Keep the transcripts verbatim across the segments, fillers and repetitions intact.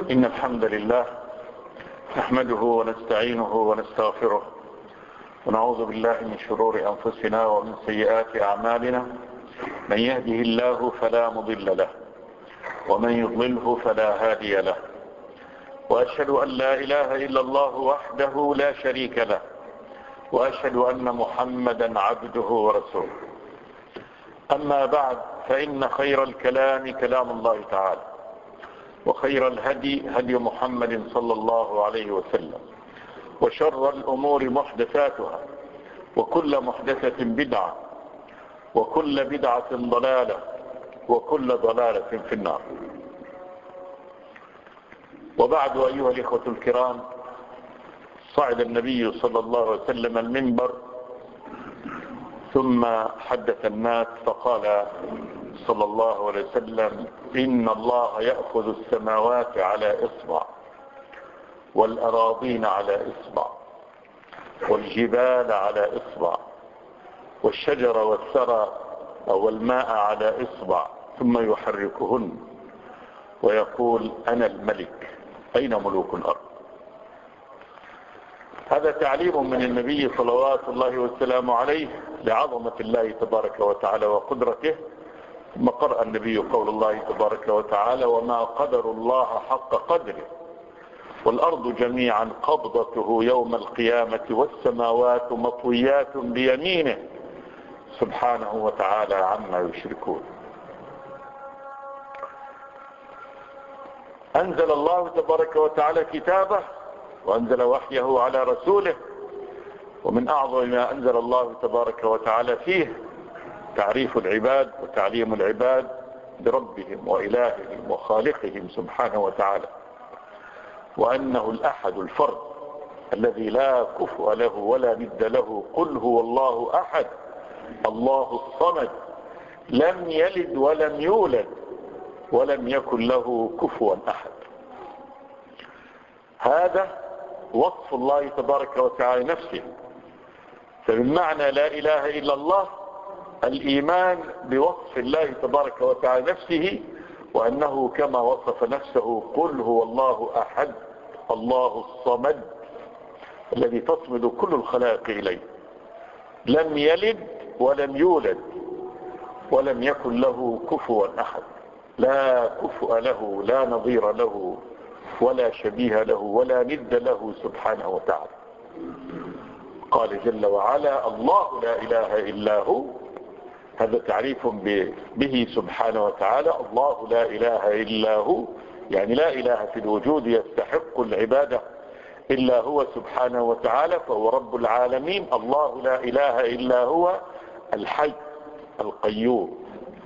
إن الحمد لله نحمده ونستعينه ونستغفره ونعوذ بالله من شرور أنفسنا ومن سيئات أعمالنا. من يهده الله فلا مضل له ومن يضلله فلا هادي له، وأشهد أن لا إله إلا الله وحده لا شريك له، وأشهد أن محمدا عبده ورسوله. أما بعد، فإن خير الكلام كلام الله تعالى، وخير الهدي هدي محمد صلى الله عليه وسلم، وشر الأمور محدثاتها، وكل محدثة بدعة، وكل بدعة ضلالة، وكل ضلالة في النار. وبعد، أيها الإخوة الكرام، صعد النبي صلى الله عليه وسلم المنبر ثم حدث الناس فقال صلى الله عليه وسلم: إن الله يأخذ السماوات على إصبع، والأراضين على إصبع، والجبال على إصبع، والشجر والثرى والماء على إصبع، ثم يحركهن ويقول: أنا الملك، أين ملوك الأرض؟ هذا تعليم من النبي صلوات الله وسلامه عليه لعظمة الله تبارك وتعالى وقدرته. ثم قرأ النبي قول الله تبارك وتعالى: وما قدر الله حق قدره، والأرض جميعا قبضته يوم القيامة، والسماوات مطويات بيمينه، سبحانه وتعالى عما يشركون. أنزل الله تبارك وتعالى كتابه، وأنزل وحيه على رسوله، ومن أعظم ما أنزل الله تبارك وتعالى فيه تعريف العباد وتعليم العباد بربهم وإلههم وخالقهم سبحانه وتعالى، وأنه الأحد الفرد الذي لا كفء له ولا ند له. قل هو الله أحد الله الصمد لم يلد ولم يولد ولم يكن له كفوا أحد. هذا وصف الله تبارك وتعالى نفسه. فبمعنى لا إله إلا الله الإيمان بوصف الله تبارك وتعالى نفسه، وأنه كما وصف نفسه: قل هو الله أحد الله الصمد الذي تصمد كل الخلائق إليه، لم يلد ولم يولد ولم يكن له كفوا أحد، لا كفء له، لا نظير له، ولا شبيه له، ولا ند له سبحانه وتعالى. قال جل وعلا: الله لا إله إلا هو. هذا تعريف به سبحانه وتعالى. الله لا إله إلا هو، يعني لا إله في الوجود يستحق العبادة إلا هو سبحانه وتعالى، فهو رب العالمين. الله لا إله إلا هو الحي القيوم،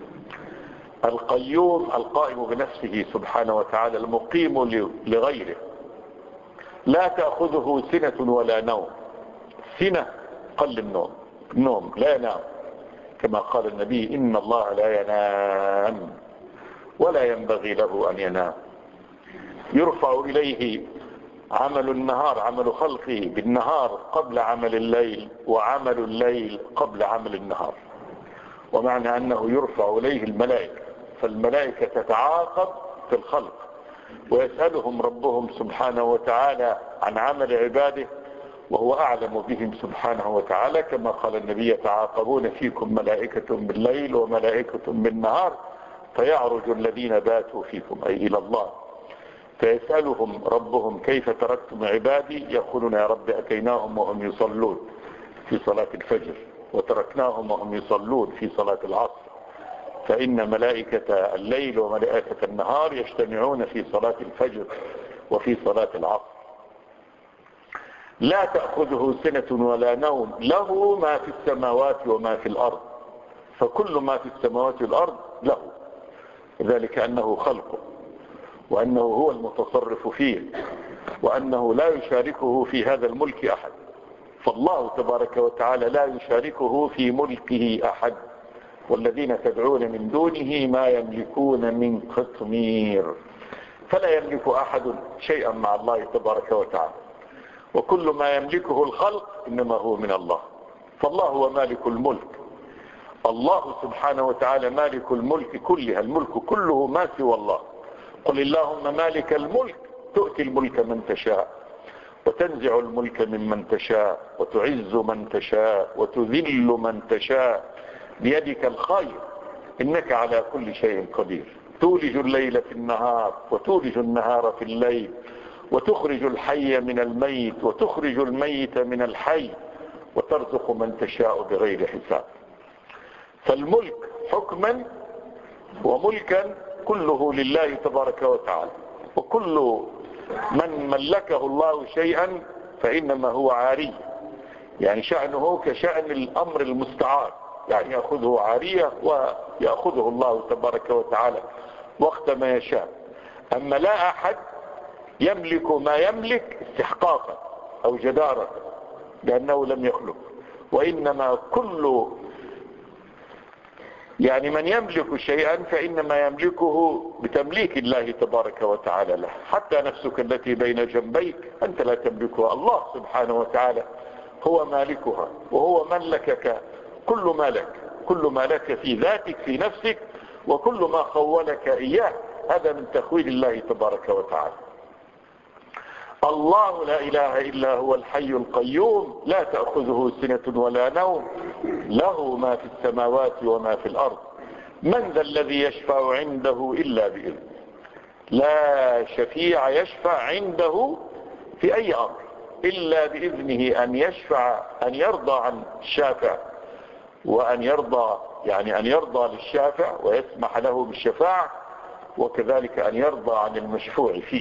القيوم القائم بنفسه سبحانه وتعالى، المقيم لغيره، لا تأخذه سنة ولا نوم. سنة قل النوم، النوم لا ينام، كما قال النبي: إن الله لا ينام ولا ينبغي له أن ينام. يرفع إليه عمل النهار، عمل خلقه بالنهار قبل عمل الليل، وعمل الليل قبل عمل النهار. ومعنى أنه يرفع إليه الملائكة، فالملائكة تتعاقب في الخلق، ويسألهم ربهم سبحانه وتعالى عن عمل عباده، وهو أعلم بهم سبحانه وتعالى، كما قال النبي: يتعاقبون فيكم ملائكة بالليل وملائكة بالنهار، فيعرج الذين باتوا فيكم، أي إلى الله، فيسألهم ربهم: كيف تركتم عبادي؟ يقولون: يا رب أتيناهم وهم يصلون في صلاة الفجر، وتركناهم وهم يصلون في صلاة العصر. فإن ملائكة الليل وملائكة النهار يجتمعون في صلاة الفجر وفي صلاة العصر. لا تأخذه سنة ولا نوم، له ما في السماوات وما في الأرض، فكل ما في السماوات والأرض له، ذلك أنه خلقه، وأنه هو المتصرف فيه، وأنه لا يشاركه في هذا الملك أحد. فالله تبارك وتعالى لا يشاركه في ملكه أحد، والذين تدعون من دونه ما يملكون من قطمير. فلا يملك أحد شيئا مع الله تبارك وتعالى، وكل ما يملكه الخلق إنما هو من الله. فالله هو مالك الملك، الله سبحانه وتعالى مالك الملك كلها، الملك كله ما سوى الله. قل اللهم مالك الملك تؤتي الملك من تشاء وتنزع الملك ممن تشاء وتعز من تشاء وتذل من تشاء بيدك الخير إنك على كل شيء قدير. تولج الليل في النهار وتولج النهار في الليل وتخرج الحي من الميت وتخرج الميت من الحي وترزق من تشاء بغير حساب. فالملك حكما وملكا كله لله تبارك وتعالى، وكل من ملكه الله شيئا فإنما هو عاري، يعني شأنه كشأن الأمر المستعار، يعني يأخذه عارية ويأخذه الله تبارك وتعالى وقت ما يشاء. أما لا أحد يملك ما يملك استحقاقا أو جدارة لأنه لم يخلق، وإنما كل يعني من يملك شيئا فإنما يملكه بتمليك الله تبارك وتعالى له. حتى نفسك التي بين جنبيك أنت لا تملكها، الله سبحانه وتعالى هو مالكها، وهو ملكك كل ما لك، كل ما لك في ذاتك في نفسك، وكل ما خولك إياه هذا من تخويل الله تبارك وتعالى. الله لا إله إلا هو الحي القيوم لا تأخذه سنة ولا نوم له ما في السماوات وما في الأرض من ذا الذي يشفع عنده إلا بإذنه. لا شفيع يشفع عنده في أي أمر إلا بإذنه، أن يشفع أن يرضى عن الشافع وأن يرضى يعني أن يرضى للشافع ويسمح له بالشفاعة، وكذلك أن يرضى عن المشفوع فيه.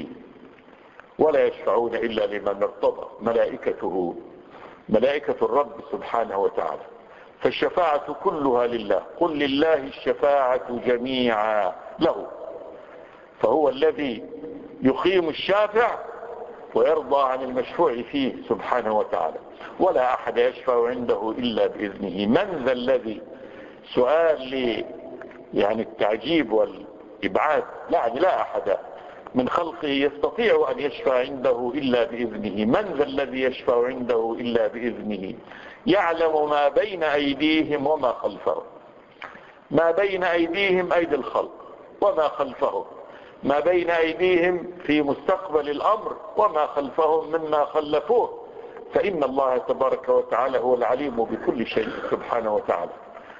ولا يشفعون إلا لمن ارتضى ملائكته ملائكة الرب سبحانه وتعالى. فالشفاعة كلها لله، قل لله الشفاعة جميعا له، فهو الذي يقيم الشافع ويرضى عن المشفوع فيه سبحانه وتعالى. ولا أحد يشفع عنده إلا بإذنه. من ذا الذي سؤال لي يعني التعجيب والإبعاد، يعني لا أحد من خلقه يستطيع أن يشفع عنده إلا بإذنه. من ذا الذي يشفع عنده إلا بإذنه يعلم ما بين أيديهم وما خلفهم. ما بين أيديهم أيدي الخلق، وما خلفهم ما بين أيديهم في مستقبل الأمر، وما خلفهم مما خلفوه. فإن الله تبارك وتعالى هو العليم بكل شيء سبحانه وتعالى،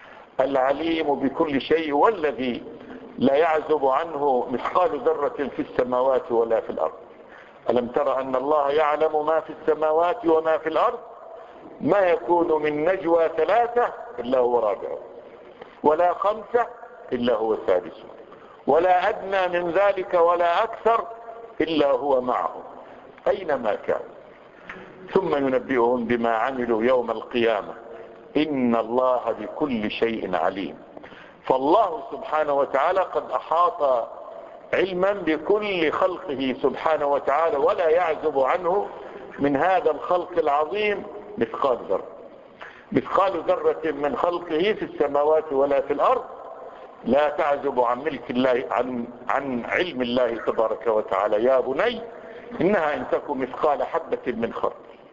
العليم بكل شيء، والذي لا يعزب عنه مثقال ذرة في السماوات ولا في الأرض. ألم تر أن الله يعلم ما في السماوات وما في الأرض؟ ما يكون من نجوى ثلاثة إلا هو رابعه، ولا خمسة إلا هو سادسه، ولا أدنى من ذلك ولا أكثر إلا هو معهم أينما كان، ثم ينبئهم بما عملوا يوم القيامة إن الله بكل شيء عليم. فالله سبحانه وتعالى قد أحاط علما بكل خلقه سبحانه وتعالى، ولا يعزب عنه من هذا الخلق العظيم مثقال ذرة. مثقال ذرة من خلقه في السماوات ولا في الأرض لا تعزب عن ملك الله عن, عن علم الله تبارك وتعالى. يا بني إنها إن تكن مثقال حبة من خردل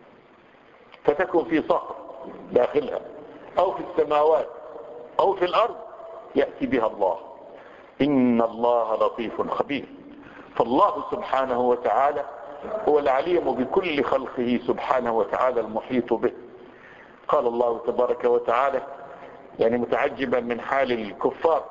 فتكن في صخر داخلها أو في السماوات أو في الأرض يأتي بها الله، إن الله لطيف خبير. فالله سبحانه وتعالى هو العليم بكل خلقه سبحانه وتعالى المحيط به. قال الله تبارك وتعالى يعني متعجبا من حال الكفار: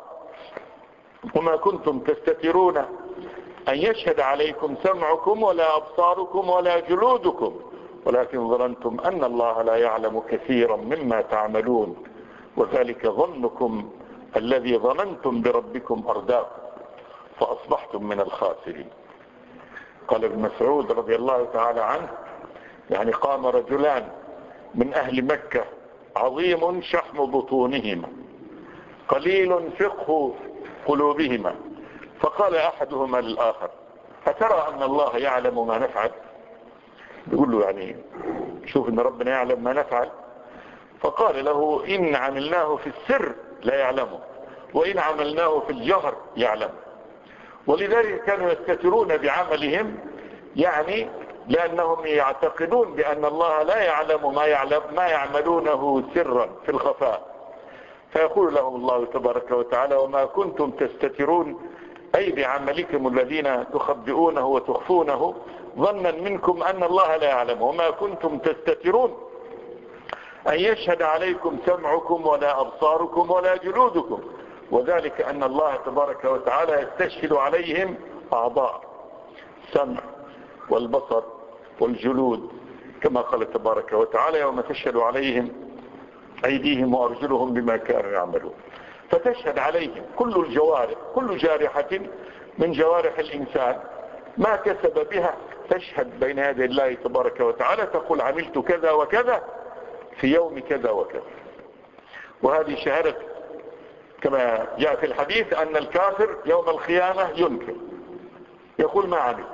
وما كنتم تستترون أن يشهد عليكم سمعكم ولا أبصاركم ولا جلودكم ولكن ظننتم أن الله لا يعلم كثيرا مما تعملون وذلك ظنكم الذي ظننتم بربكم أرداكم فأصبحتم من الخاسرين. قال ابن مسعود رضي الله تعالى عنه يعني قام رجلان من أهل مكة عظيم شحم بطونهما قليل فقه قلوبهما، فقال أحدهما للآخر: أترى أن الله يعلم ما نفعل؟ يقول له يعني شوف أن ربنا يعلم ما نفعل. فقال له: إن عملناه في السر لا يعلمه، وإن عملناه في الجهر يعلمه. ولذلك كانوا يستترون بعملهم، يعني لأنهم يعتقدون بأن الله لا يعلم ما, يعلم ما يعملونه سرا في الخفاء. فيقول لهم الله تبارك وتعالى: وما كنتم تستترون أي بعملكم الذين تخبئونه وتخفونه ظنا منكم أن الله لا يعلم، وما كنتم تستترون أن يشهد عليكم سمعكم ولا أبصاركم ولا جلودكم، وذلك أن الله تبارك وتعالى يستشهد عليهم أعضاء السمع والبصر والجلود، كما قال تبارك وتعالى يوم تشهد عليهم أيديهم وأرجلهم بما كانوا يعملون. فتشهد عليهم كل الجوارح، كل جارحة من جوارح الإنسان ما كسب بها تشهد بين يدي الله تبارك وتعالى، تقول عملت كذا وكذا في يوم كذا وكذا. وهذه شهادة كما جاء في الحديث أن الكافر يوم القيامة ينكر، يقول ما عمل،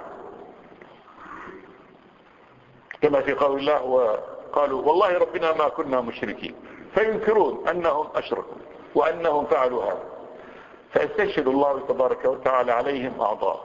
كما في قول الله وقالوا والله ربنا ما كنا مشركين، فينكرون أنهم أشركوا وأنهم فعلوا هذا، فيستشهد الله تبارك وتعالى عليهم أعضاء.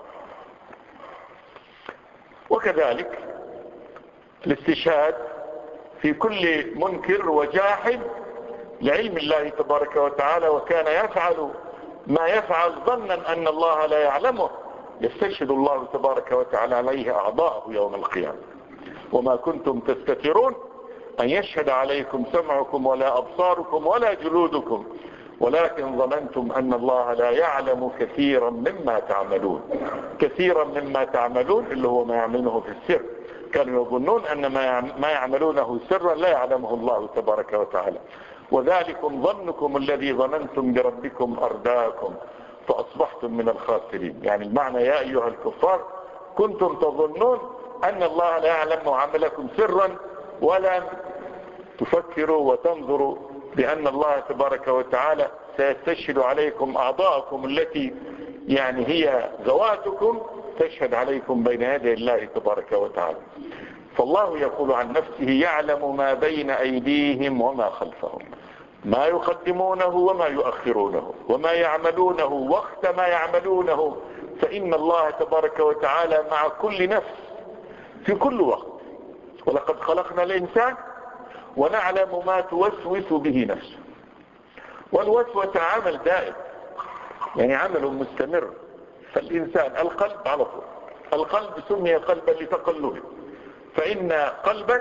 وكذلك الاستشهاد في كل منكر وجاحد لعلم الله تبارك وتعالى، وكان يفعل ما يفعل ظنا أن الله لا يعلمه، يستشهد الله تبارك وتعالى عليه أعضاءه يوم القيامة. وما كنتم تستترون أن يشهد عليكم سمعكم ولا أبصاركم ولا جلودكم، ولكن ظننتم أن الله لا يعلم كثيرا مما تعملون. كثيرا مما تعملون اللي هو ما يعملونه في السر، كانوا يظنون أن ما يعملونه سرا لا يعلمه الله تبارك وتعالى. وذلكم ظنكم الذي ظننتم بربكم أرداكم فأصبحتم من الخاسرين. يعني المعنى يا أيها الكفار كنتم تظنون أن الله لا يعلم عملكم سرا، ولم تفكروا وتنظروا بأن الله تبارك وتعالى سيستشهد عليكم أعضاءكم التي يعني هي ذواتكم، تشهد عليكم بين يدي الله تبارك وتعالى. فالله يقول عن نفسه يعلم ما بين أيديهم وما خلفهم، ما يقدمونه وما يؤخرونه وما يعملونه وقت ما يعملونه، فإن الله تبارك وتعالى مع كل نفس في كل وقت. ولقد خلقنا الإنسان ونعلم ما توسوس به نفسه. والوسوسة عمل دائم، يعني عمل مستمر. فالإنسان القلب على طول، القلب سمي قلبا لتقلبه، فإن قلبك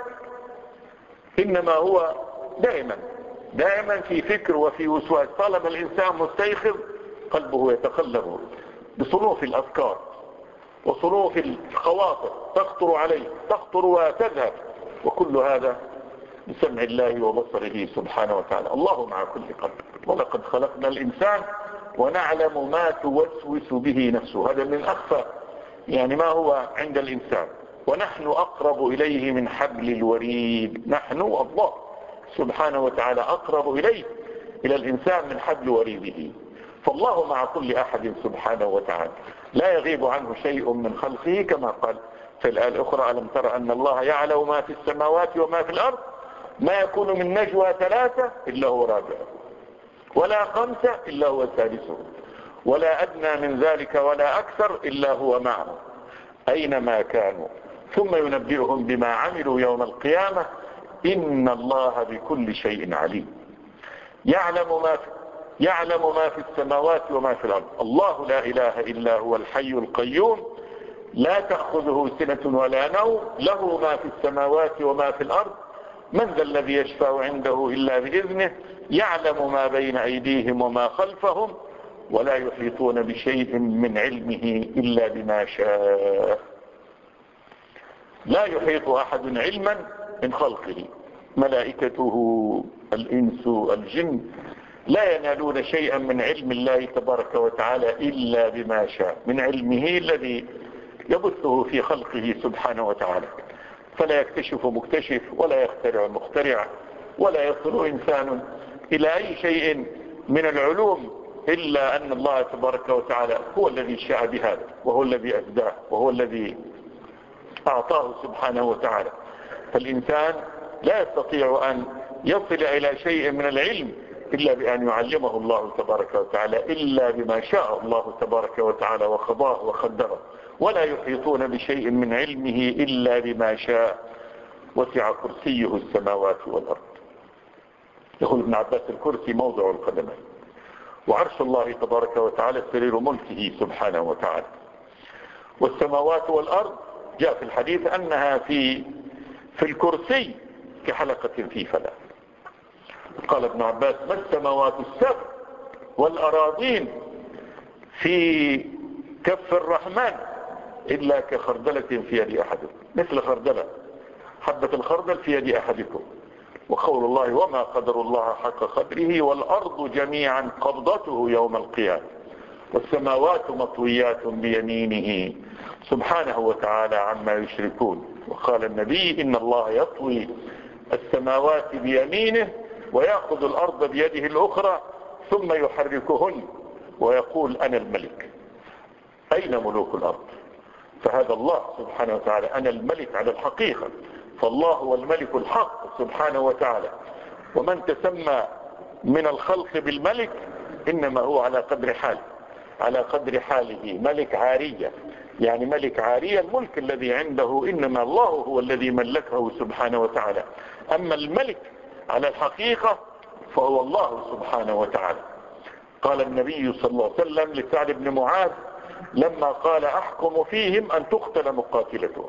إنما هو دائما دائما في فكر وفي وسواس. طالما الإنسان مستيقظ قلبه يتقلب بصنوف الأفكار وصنوف الخواطر تخطر عليه، تخطر وتذهب، وكل هذا بسمع الله وبصره سبحانه وتعالى. الله مع كل قلب. ولقد خلقنا الإنسان ونعلم ما توسوس به نفسه. هذا من أخفى يعني ما هو عند الإنسان. ونحن أقرب إليه من حبل الوريد. نحن الله سبحانه وتعالى أقرب إليه إلى الإنسان من حبل وريده. فالله مع كل أحد سبحانه وتعالى، لا يغيب عنه شيء من خلقه، كما قال في الآية الأخرى ألم تر أن الله يعلم ما في السماوات وما في الأرض ما يكون من نجوى ثلاثة إلا هو رابعه ولا خمسة إلا هو سادسه ولا أدنى من ذلك ولا أكثر إلا هو معه أينما كانوا ثم ينبئهم بما عملوا يوم القيامة إن الله بكل شيء عليم. يعلم ما في يعلم ما في السماوات وما في الأرض. الله لا إله إلا هو الحي القيوم لا تأخذه سنة ولا نوم له ما في السماوات وما في الأرض من ذا الذي يشفع عنده إلا بإذنه يعلم ما بين أيديهم وما خلفهم ولا يحيطون بشيء من علمه إلا بما شاء. لا يحيط أحد علما من خلقه، ملائكته الإنس الجن لا ينالون شيئا من علم الله تبارك وتعالى إلا بما شاء من علمه الذي يبثه في خلقه سبحانه وتعالى. فلا يكتشف مكتشف ولا يخترع مخترع ولا يصل إنسان إلى أي شيء من العلوم إلا أن الله تبارك وتعالى هو الذي شاء بهذا وهو الذي أبداه وهو الذي أعطاه سبحانه وتعالى. فالإنسان لا يستطيع أن يصل إلى شيء من العلم إلا بأن يعلمه الله تبارك وتعالى إلا بما شاء الله تبارك وتعالى وخضاه وخدره. ولا يحيطون بشيء من علمه إلا بما شاء وسع كرسيه السماوات والأرض. يقول ابن عباس الكرسي موضع القدمين. وعرش الله تبارك وتعالى سرير ملكه سبحانه وتعالى. والسماوات والأرض جاء في الحديث أنها في في الكرسي كحلقة في فلاة. قال ابن عباس: ما السماوات السبع والأراضين في كف الرحمن إلا كخردلة في يد أحدكم، مثل خردلة حبة الخردل في يد أحدكم. وقول الله: وما قدر الله حق قدره والأرض جميعا قبضته يوم القيامة والسماوات مطويات بيمينه سبحانه وتعالى عما يشركون. وقال النبي: إن الله يطوي السماوات بيمينه ويأخذ الأرض بيده الأخرى ثم يحركهن ويقول: أنا الملك. أين ملوك الأرض؟ فهذا الله سبحانه وتعالى أنا الملك على الحقيقة، فالله هو الملك الحق سبحانه وتعالى. ومن تسمى من الخلق بالملك إنما هو على قدر حاله، على قدر حاله. ملك عارية، يعني ملك عارية، الملك الذي عنده إنما الله هو الذي ملكه سبحانه وتعالى. أما الملك على الحقيقة فهو الله سبحانه وتعالى. قال النبي صلى الله عليه وسلم لسعد بن معاذ لما قال: أحكم فيهم أن تقتل مقاتلتهم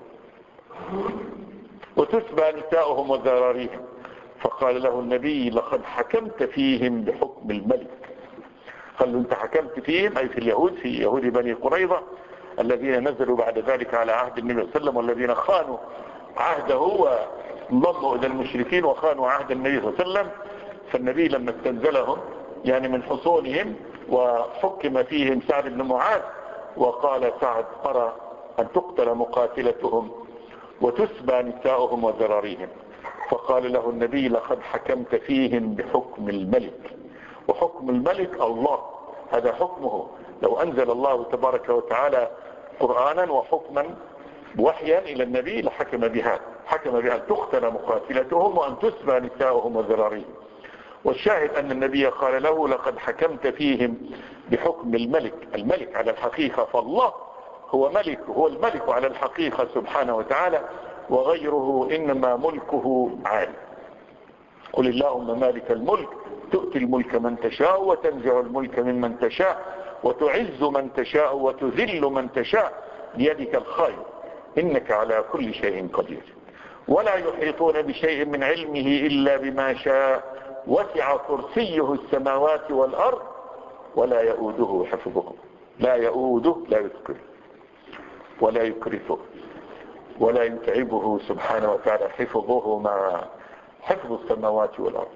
وتسبى نساؤهم وذراريهم، فقال له النبي: لقد حكمت فيهم بحكم الملك. قال له: انت حكمت فيهم أي في اليهود، في يهود بني قريظة الذين نزلوا بعد ذلك على عهد النبي صلى الله عليه وسلم، والذين خانوا عهده وانضموا إلى المشركين وخانوا عهد النبي صلى الله عليه وسلم. فالنبي لما استنزلهم يعني من حصونهم وحكم فيهم سعد بن معاذ، وقال سعد: أرى أن تقتل مقاتلتهم وتسبى نساؤهم وذراريهم. فقال له النبي: لقد حكمت فيهم بحكم الملك. وحكم الملك الله، هذا حكمه. لو أنزل الله تبارك وتعالى قرآنا وحكما وحيا إلى النبي لحكم بها، حكم بها أن تقتل مقاتلتهم وأن تسبى نساؤهم وذراريهم. والشاهد أن النبي قال له: لقد حكمت فيهم بحكم الملك. الملك على الحقيقة، فالله هو ملك، هو الملك على الحقيقة سبحانه وتعالى، وغيره إنما ملكه عالي. قل اللهم مالك الملك تؤتي الملك من تشاء وتنزع الملك ممن تشاء وتعز من تشاء وتذل من تشاء بيدك الخير إنك على كل شيء قدير. ولا يحيطون بشيء من علمه إلا بما شاء وسع كرسيه السماوات والأرض ولا يؤوده حفظه. لا يؤوده، لا يثقله ولا يكرفه ولا يتعبه سبحانه وتعالى حفظه مع حفظ السماوات والأرض.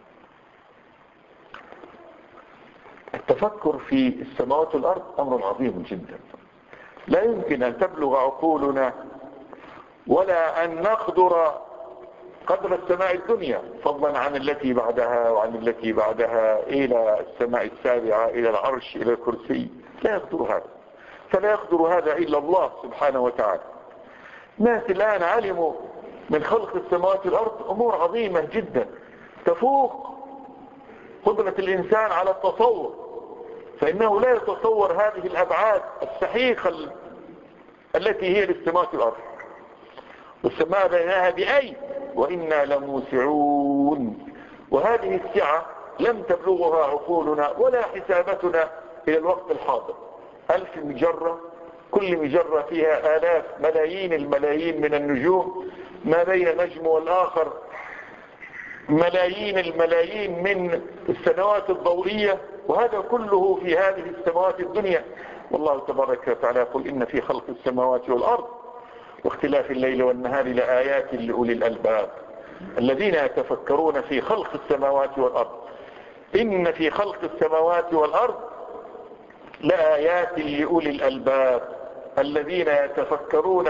التفكر في السماوات والأرض أمر عظيم جدا، لا يمكن أن تبلغ عقولنا ولا أن نقدر قدر السماء الدنيا، فضلا عن التي بعدها وعن التي بعدها إلى السماء السابعة، إلى العرش، إلى الكرسي. لا يقدر هذا، فلا يقدر هذا إلا الله سبحانه وتعالى. الناس الآن علموا من خلق السماوات والأرض أمور عظيمة جدا تفوق قدرة الإنسان على التصور، فإنه لا يتصور هذه الأبعاد السحيقة التي هي للسماوات والأرض. والسماء بينها بأي وإنا لموسعون، وهذه السعة لم تبلغها عقولنا ولا حسابتنا إلى الوقت الحاضر. ألف مجرة، كل مجرة فيها آلاف ملايين الملايين من النجوم، ما بين نجم والآخر ملايين الملايين من السنوات الضوئية، وهذا كله في هذه السماوات الدنيا. والله تبارك وتعالى يقول: إن في خلق السماوات والأرض واختلاف الليل والنهار لآيات لأولي الألباب الذين يتفكرون في خلق السماوات والأرض. إن في خلق السماوات والأرض لآيات لأولي الألباب الذين يتفكرون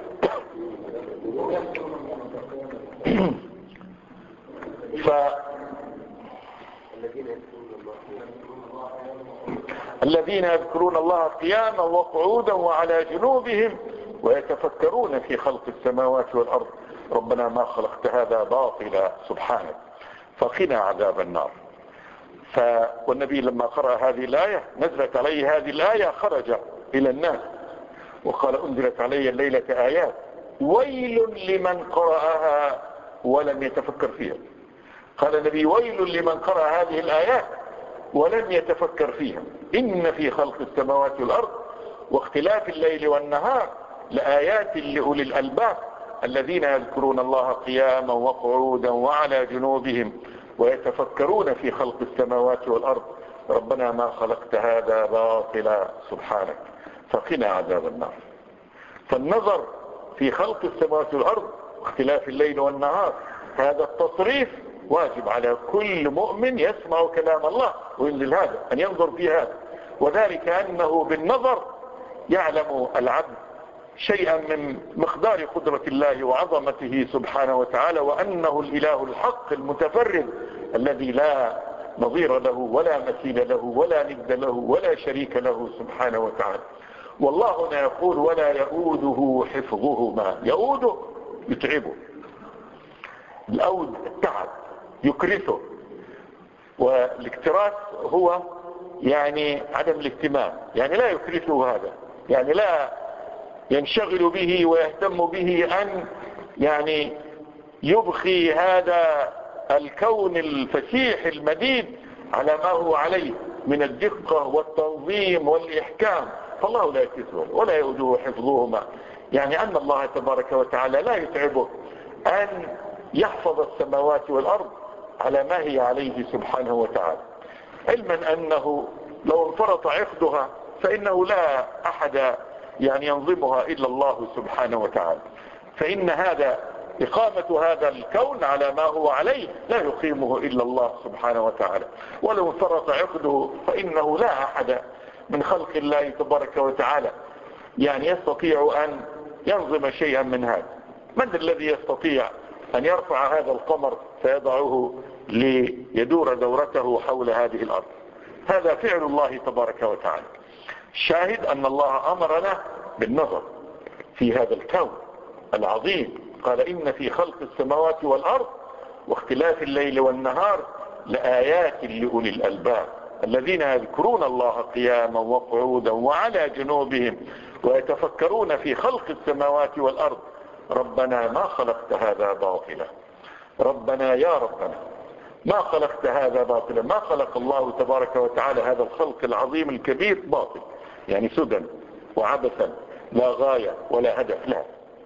ف... الذين يذكرون الله قياما وقعودا وعلى جنوبهم ويتفكرون في خلق السماوات والأرض ربنا ما خلقت هذا باطلا سبحانك فقنا عذاب النار. ف... والنبي لما قرأ هذه الآية نزلت عليه هذه الآية خرج إلى الناس وقال: أنزلت علي الليلة آيات ويل لمن قرأها ولم يتفكر فيها. قال النبي: ويل لمن قرأ هذه الآيات ولم يتفكر فيها. إن في خلق السماوات والأرض واختلاف الليل والنهار لآيات لأولي الألباب الذين يذكرون الله قياما وقعودا وعلى جنوبهم ويتفكرون في خلق السماوات والأرض ربنا ما خلقت هذا باطلا سبحانك فقنا عذاب النار. فالنظر في خلق السماوات والأرض واختلاف الليل والنهار هذا التصريف واجب على كل مؤمن يسمع كلام الله وينزل هذا أن ينظر في هذا، وذلك أنه بالنظر يعلم العبد شيئا من مقدار قدرة الله وعظمته سبحانه وتعالى، وأنه الإله الحق المتفرد الذي لا نظير له ولا مثيل له ولا ند له ولا شريك له سبحانه وتعالى. والله هنا يقول ولا يؤوده حفظهما. يؤوده يتعبه، الأود التعب يكرثه، والاكتراث هو يعني عدم الاهتمام، يعني لا يكرثه هذا، يعني لا ينشغل به ويهتم به أن يعني يبخي هذا الكون الفسيح المديد على ما هو عليه من الدقة والتنظيم والإحكام. فالله لا يكرثه ولا يؤوده حفظهما، يعني أن الله تبارك وتعالى لا يتعبه أن يحفظ السماوات والأرض على ما هي عليه سبحانه وتعالى، علما أنه لو انفرط عقدها فإنه لا أحد يعني ينظمها إلا الله سبحانه وتعالى. فإن هذا إقامة هذا الكون على ما هو عليه لا يقيمه إلا الله سبحانه وتعالى، ولو انفرط عقده فإنه لا أحد من خلق الله تبارك وتعالى يعني يستطيع أن ينظم شيئا من هذا. من الذي يستطيع أن يرفع هذا القمر فيضعه ليدور دورته حول هذه الأرض؟ هذا فعل الله تبارك وتعالى. الشاهد أن الله أمرنا بالنظر في هذا الكون العظيم. قال إن في خلق السماوات والأرض واختلاف الليل والنهار لآيات لأولي الألباب الذين يذكرون الله قياما وقعودا وعلى جنوبهم ويتفكرون في خلق السماوات والأرض ربنا ما خلقت هذا باطلا. ربنا يا ربنا ما خلقت هذا باطلا. ما خلق الله تبارك وتعالى هذا الخلق العظيم الكبير باطل، يعني سدى وعبثا لا غاية ولا هدف، لا،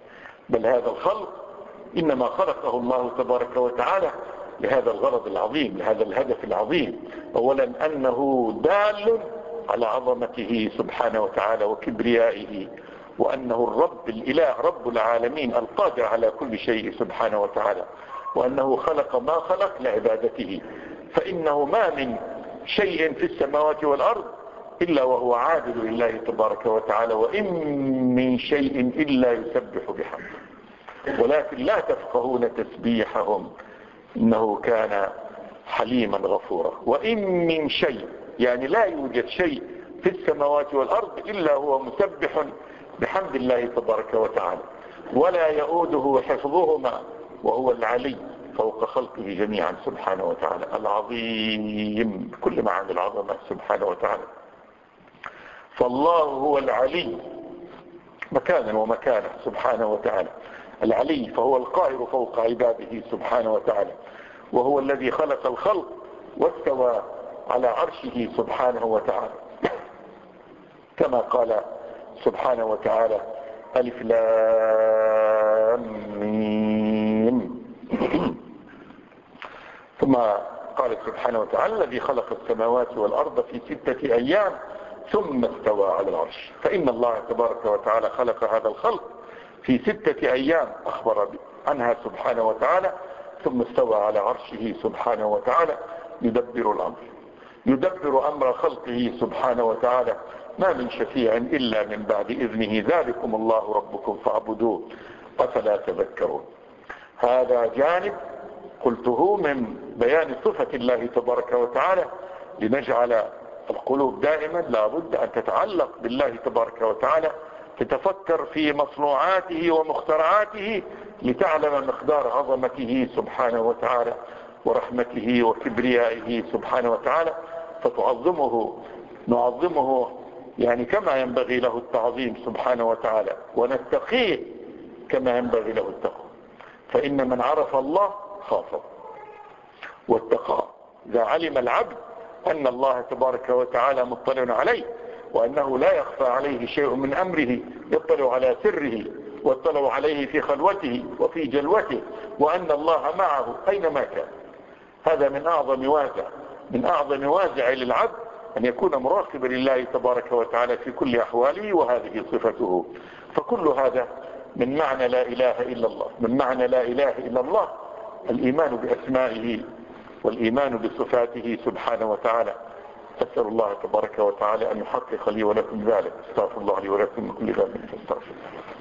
بل هذا الخلق إنما خلقه الله تبارك وتعالى لهذا الغرض العظيم، لهذا الهدف العظيم. أولا أنه دال على عظمته سبحانه وتعالى وكبريائه، وأنه الرب الإله رب العالمين القادر على كل شيء سبحانه وتعالى، وأنه خلق ما خلق لعبادته. فإنه ما من شيء في السماوات والأرض إلا وهو عابد لله تبارك وتعالى، وإن من شيء إلا يسبح بحمده ولكن لا تفقهون تسبيحهم إنه كان حليما غفورا. وإن من شيء يعني لا يوجد شيء في السماوات والأرض إلا هو مسبح بحمد الله تبارك وتعالى ولا يؤوده حفظهما وهو العلي فوق خلقه جميعا سبحانه وتعالى العظيم بكل معاني العظمة سبحانه وتعالى. فالله هو العلي مكانا ومكانه سبحانه وتعالى، العلي فهو القاهر فوق عباده سبحانه وتعالى، وهو الذي خلق الخلق واستوى على عرشه سبحانه وتعالى، كما قال سبحانه وتعالى ألف لام ميم. ثم قال سبحانه وتعالى الذي خلق السماوات والأرض في ستة أيام ثم استوى على العرش. فإن الله تبارك وتعالى خلق هذا الخلق في ستة أيام أخبر عنها سبحانه وتعالى، ثم استوى على عرشه سبحانه وتعالى يدبر الأمر يدبر أمر خلقه سبحانه وتعالى، ما من شفيع إلا من بعد إذنه ذلكم الله ربكم فاعبدوه أفلا تذكرون. هذا جانب قلته من بيان صفة الله تبارك وتعالى لنجعل القلوب دائما لابد أن تتعلق بالله تبارك وتعالى، تتفكر في مصنوعاته ومخترعاته لتعلم مقدار عظمته سبحانه وتعالى ورحمته وكبريائه سبحانه وتعالى، فتعظمه نعظمه يعني كما ينبغي له التعظيم سبحانه وتعالى، ونتقيه كما ينبغي له التقوى. فإن من عرف الله خافه واتقاه. إذا علم العبد أن الله تبارك وتعالى مطلع عليه، وأنه لا يخفى عليه شيء من أمره، يطلع على سره واطلع عليه في خلوته وفي جلوته، وأن الله معه أينما كان. هذا من أعظم وازع من أعظم وازع للعبد أن يكون مراقبا لله تبارك وتعالى في كل أحواله، وهذه صفته. فكل هذا من معنى لا إله إلا الله. من معنى لا إله إلا الله الإيمان بأسمائه والإيمان بصفاته سبحانه وتعالى. أسأل الله تبارك وتعالى أن يحقق لي ولكم ذلك. استغفر الله لي ولكم من كل ذنب فاستغفر.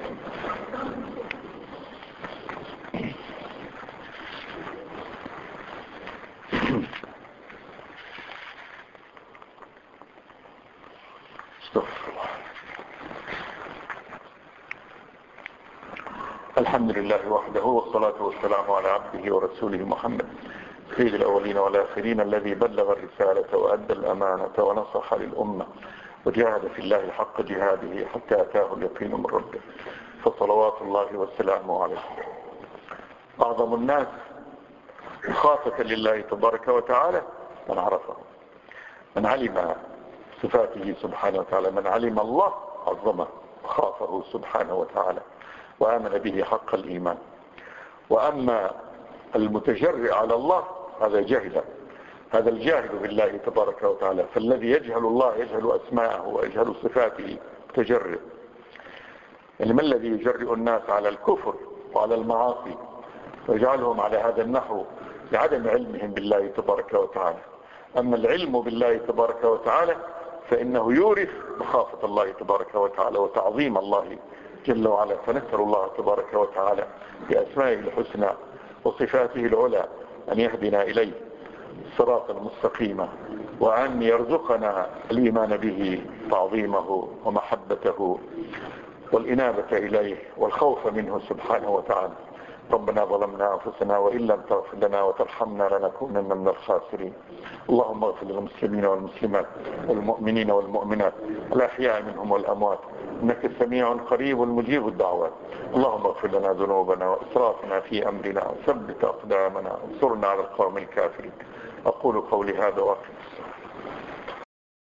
الحمد لله وحده، والصلاة والسلام على عبده ورسوله محمد سيد الأولين والآخرين، الذي بلغ الرسالة وأدى الأمانة ونصح للأمة وجاهد في الله حق جهاده حتى أتاه اليقين من ربه، فصلوات الله والسلام عليه. أعظم الناس خافة لله تبارك وتعالى من عرفه، من علم صفاته سبحانه وتعالى، من علم الله عظمه خافه سبحانه وتعالى وآمن به حق الإيمان. وأما المتجرئ على الله هذا جهل، هذا الجاهل بالله تبارك وتعالى. فالذي يجهل الله يجهل أسماءه ويجهل صفاته متجرئ. يعني ما الذي يجرئ الناس على الكفر وعلى المعاصي ويجعلهم على هذا النحو؟ لعدم علمهم بالله تبارك وتعالى. أما العلم بالله تبارك وتعالى فإنه يورث مخافة الله تبارك وتعالى وتعظيم الله جل وعلا. فنسأل الله تبارك وتعالى بأسمائه الحسنى وصفاته العلى أن يهدنا إليه الصراط المستقيم، وأن يرزقنا الإيمان به، تعظيمه ومحبته والإنابة إليه والخوف منه سبحانه وتعالى. ربنا ظلمنا أنفسنا وإن لم تغفر لنا وترحمنا لنكونن من الخاسرين. اللهم اغفر للمسلمين والمسلمات والمؤمنين والمؤمنات الأحياء منهم والأموات، إنك سميع قريب مجيب الدعوات. اللهم اغفر لنا ذنوبنا وإسرافنا في أمرنا وثبت أقدامنا وانصرنا على القوم الكافرين. أقول قولي هذا وأقف.